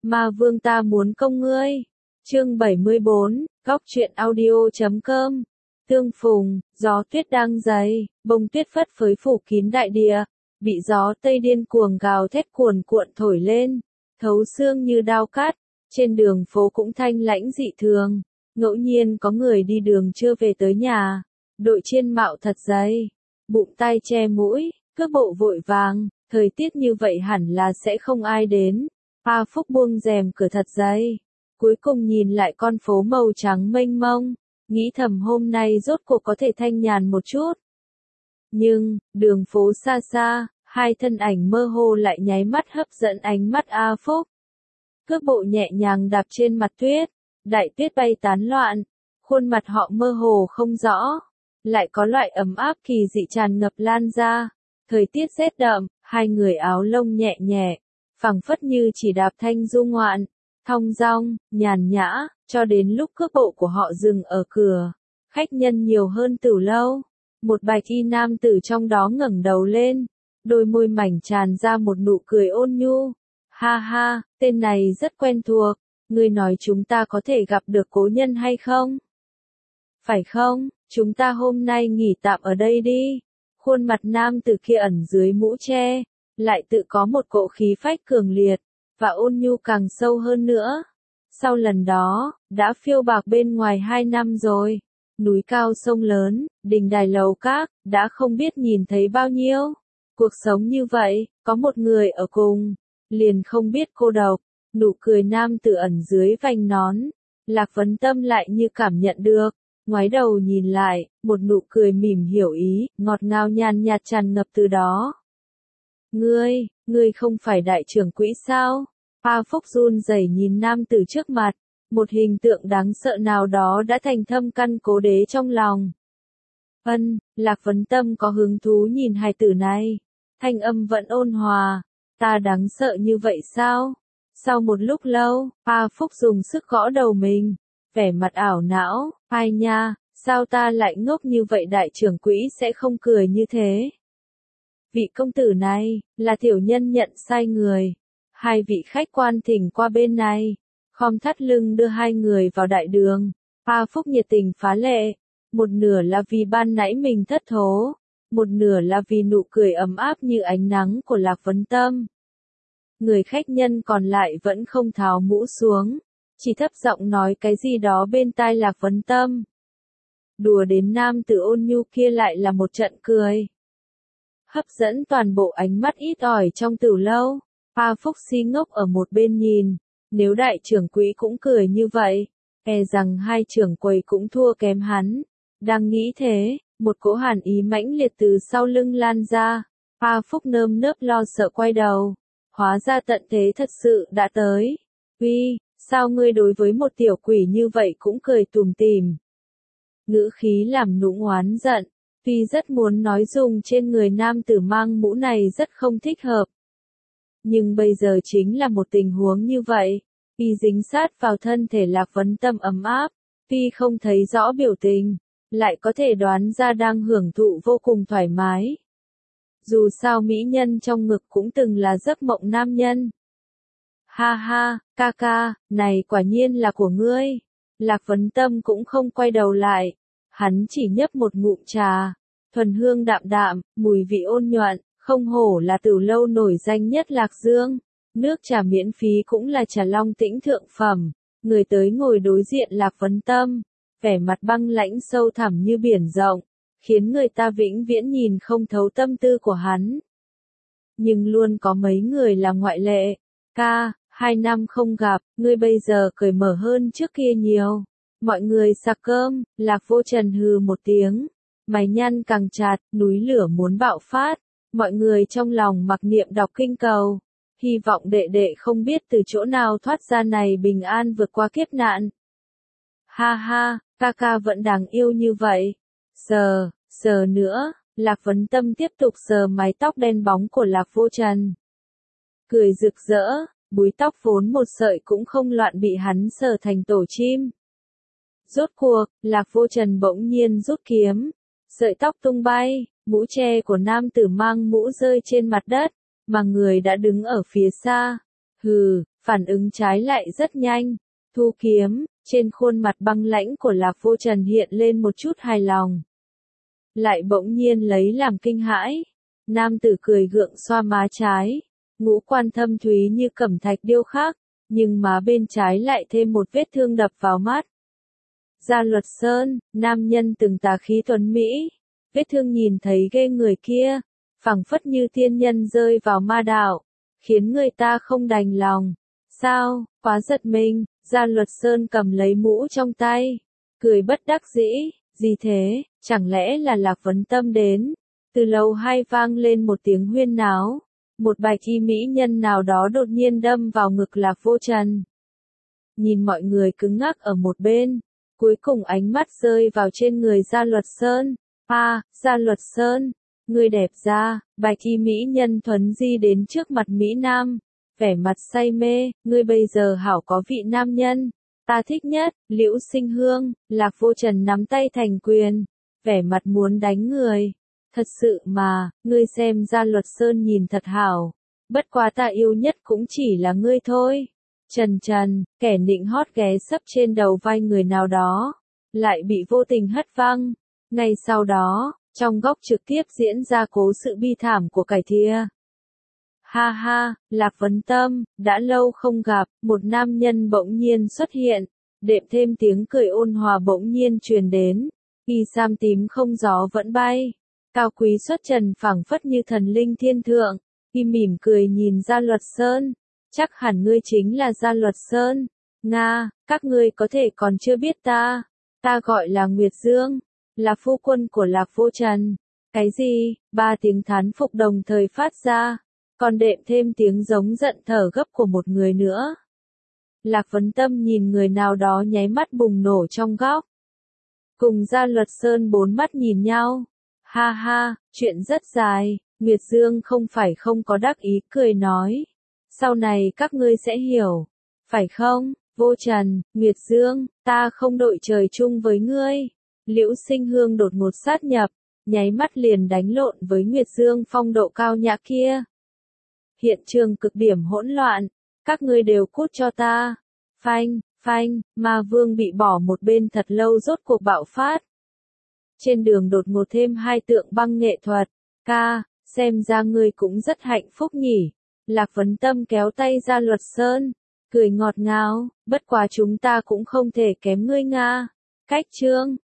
Ma vương ta muốn công ngươi. Chương 74, góc truyện audio.com. Tương phùng, gió tuyết đang dày, bông tuyết phất phới phủ kín đại địa, bị gió tây điên cuồng gào thét cuồn cuộn thổi lên, thấu xương như đao cắt. Trên đường phố cũng thanh lãnh dị thường, ngẫu nhiên có người đi đường chưa về tới nhà, đội chiên mạo thật dày, bụng tay che mũi, cước bộ vội vàng, thời tiết như vậy hẳn là sẽ không ai đến. A Phúc buông rèm cửa thật dày, cuối cùng nhìn lại con phố màu trắng mênh mông, nghĩ thầm hôm nay rốt cuộc có thể thanh nhàn một chút. Nhưng, đường phố xa xa, hai thân ảnh mơ hồ lại nháy mắt hấp dẫn ánh mắt A Phúc. Cước bộ nhẹ nhàng đạp trên mặt tuyết, đại tuyết bay tán loạn, khuôn mặt họ mơ hồ không rõ, lại có loại ấm áp kỳ dị tràn ngập lan ra. Thời tiết rét đậm, hai người áo lông nhẹ nhẹ, phảng phất như chỉ đạp thanh du ngoạn, thong dong, nhàn nhã, cho đến lúc cước bộ của họ dừng ở cửa. Khách nhân nhiều hơn từ lâu, một bạch y nam tử trong đó ngẩng đầu lên, đôi môi mảnh tràn ra một nụ cười ôn nhu. Ha ha, tên này rất quen thuộc, ngươi nói chúng ta có thể gặp được cố nhân hay không? Phải không, chúng ta hôm nay nghỉ tạm ở đây đi. Khuôn mặt nam tử kia ẩn dưới mũ che, lại tự có một cỗ khí phách cường liệt, và ôn nhu càng sâu hơn nữa. Sau lần đó, đã phiêu bạc bên ngoài 2 năm rồi, núi cao sông lớn, đình đài lầu các, đã không biết nhìn thấy bao nhiêu. Cuộc sống như vậy, có một người ở cùng, liền không biết cô độc. Nụ cười nam tử ẩn dưới vành nón, Lạc Vấn Tâm lại như cảm nhận được, ngoái đầu nhìn lại, một nụ cười mỉm hiểu ý, ngọt ngào nhàn nhạt tràn ngập từ đó. Ngươi không phải đại trưởng quỹ sao? A Phúc run rẩy nhìn nam tử trước mặt, một hình tượng đáng sợ nào đó đã thành thâm căn cố đế trong lòng. Lạc Vấn Tâm có hứng thú nhìn hài tử này, thanh âm vẫn ôn hòa, ta đáng sợ như vậy sao? Sau một lúc lâu, A Phúc dùng sức gõ đầu mình, vẻ mặt ảo não, ai nha, sao ta lại ngốc như vậy, đại trưởng quỹ sẽ không cười như thế. Vị công tử này, là tiểu nhân nhận sai người. Hai vị khách quan thỉnh qua bên này, khom thắt lưng đưa hai người vào đại đường. A Phúc nhiệt tình phá lệ, một nửa là vì ban nãy mình thất thố, một nửa là vì nụ cười ấm áp như ánh nắng của Lạc Vấn Tâm. Người khách nhân còn lại vẫn không tháo mũ xuống, chỉ thấp giọng nói cái gì đó bên tai Lạc Vấn Tâm. Đùa đến nam tử ôn nhu kia lại là một trận cười, hấp dẫn toàn bộ ánh mắt ít ỏi trong tử lâu. A Phúc si ngốc ở một bên nhìn, nếu đại trưởng quỹ cũng cười như vậy, e rằng hai trưởng quầy cũng thua kém hắn. Đang nghĩ thế, một cỗ hàn ý mãnh liệt từ sau lưng lan ra. A Phúc nơm nớp lo sợ quay đầu, hóa ra tận thế thật sự đã tới. Uy, sao ngươi đối với một tiểu quỷ như vậy cũng cười tủm tỉm? Ngữ khí làm nũng oán giận, tuy rất muốn nói dùng trên người nam tử mang mũ này rất không thích hợp. Nhưng bây giờ chính là một tình huống như vậy, y dính sát vào thân thể Lạc Vấn Tâm ấm áp, tuy không thấy rõ biểu tình, lại có thể đoán ra đang hưởng thụ vô cùng thoải mái. Dù sao mỹ nhân trong ngực cũng từng là giấc mộng nam nhân. Ha ha, ca ca, này quả nhiên là của ngươi. Lạc Vấn Tâm cũng không quay đầu lại, hắn chỉ nhấp một ngụm trà, thuần hương đạm đạm, mùi vị ôn nhuận, không hổ là từ lâu nổi danh nhất Lạc Dương. Nước trà miễn phí cũng là trà long tĩnh thượng phẩm. Người tới ngồi đối diện Lạc Vấn Tâm, vẻ mặt băng lãnh sâu thẳm như biển rộng, khiến người ta vĩnh viễn nhìn không thấu tâm tư của hắn. Nhưng luôn có mấy người là ngoại lệ. Ca, 2 năm không gặp, ngươi bây giờ cởi mở hơn trước kia nhiều. Mọi người sạc cơm. Lạc Vô Trần hừ một tiếng, mày nhăn càng chặt, núi lửa muốn bạo phát. Mọi người trong lòng mặc niệm đọc kinh cầu, hy vọng đệ đệ không biết từ chỗ nào thoát ra này bình an vượt qua kiếp nạn. Ha ha, ca ca vẫn đáng yêu như vậy. Sờ nữa, Lạc Vấn Tâm tiếp tục sờ mái tóc đen bóng của Lạc Vô Trần. Cười rực rỡ, búi tóc vốn một sợi cũng không loạn bị hắn sờ thành tổ chim. Rốt cuộc, Lạc Vô Trần bỗng nhiên rút kiếm, sợi tóc tung bay, mũ che của nam tử mang mũ rơi trên mặt đất, mà người đã đứng ở phía xa. Hừ, phản ứng trái lại rất nhanh. Thu kiếm, trên khuôn mặt băng lãnh của Lạc Vô Trần hiện lên một chút hài lòng. Lại bỗng nhiên lấy làm kinh hãi. Nam tử cười gượng xoa má trái, ngũ quan thâm thúy như cẩm thạch điêu khắc, nhưng má bên trái lại thêm một vết thương đập vào mắt. Gia Luật Sơn, nam nhân từng tà khí tuấn mỹ, vết thương nhìn thấy ghê người kia, phảng phất như thiên nhân rơi vào ma đạo, khiến người ta không đành lòng. Sao, quá giật mình, Gia Luật Sơn cầm lấy mũ trong tay, cười bất đắc dĩ, gì thế, chẳng lẽ là Lạc Vấn Tâm đến? Từ lầu hai vang lên một tiếng huyên náo, một bạch y mỹ nhân nào đó đột nhiên đâm vào ngực Lạc Vô Trần. Nhìn mọi người cứng ngắc ở một bên, cuối cùng ánh mắt rơi vào trên người Gia Luật Sơn. Gia Luật Sơn, ngươi đẹp ra, bạch y mỹ nhân thuấn di đến trước mặt Mỹ Nam, vẻ mặt say mê, ngươi bây giờ hảo có vị nam nhân, ta thích nhất, Liễu Sinh Hương. Lạc Vô Trần nắm tay thành quyền, vẻ mặt muốn đánh người. Thật sự mà, ngươi xem Gia Luật Sơn nhìn thật hảo, bất quá ta yêu nhất cũng chỉ là ngươi thôi. Trần, kẻ nịnh hót ghé sấp trên đầu vai người nào đó, lại bị vô tình hất văng. Ngay sau đó, trong góc trực tiếp diễn ra cố sự bi thảm của cải thia. Ha ha, Lạc Vấn Tâm, đã lâu không gặp, một nam nhân bỗng nhiên xuất hiện, đệm thêm tiếng cười ôn hòa bỗng nhiên truyền đến, y sam tím không gió vẫn bay, cao quý xuất trần phảng phất như thần linh thiên thượng, y mỉm cười nhìn Gia Luật Sơn, chắc hẳn ngươi chính là Gia Luật Sơn. Nga, các ngươi có thể còn chưa biết ta gọi là Nguyệt Dương, là phu quân của Lạc Vô Trần. Cái gì? 3 tiếng thán phục đồng thời phát ra, còn đệm thêm tiếng giống giận thở gấp của một người nữa. Lạc Vấn Tâm nhìn người nào đó nháy mắt bùng nổ trong góc. Cùng Gia Luật Sơn bốn mắt nhìn nhau. Ha ha, chuyện rất dài, Nguyệt Dương không phải không có đắc ý cười nói. Sau này các ngươi sẽ hiểu, phải không? Vô Trần, Nguyệt Dương, ta không đội trời chung với ngươi. Liễu Sinh Hương đột ngột sát nhập, nháy mắt liền đánh lộn với Nguyệt Dương phong độ cao nhã kia. Hiện trường cực điểm hỗn loạn, các ngươi đều cút cho ta. Phanh, Ma Vương bị bỏ một bên thật lâu rốt cuộc bạo phát. Trên đường đột ngột thêm 2 tượng băng nghệ thuật. Xem ra ngươi cũng rất hạnh phúc nhỉ. Lạc Vấn Tâm kéo tay Gia Luật Sơn, cười ngọt ngào, bất quá chúng ta cũng không thể kém ngươi Nga. Cách chương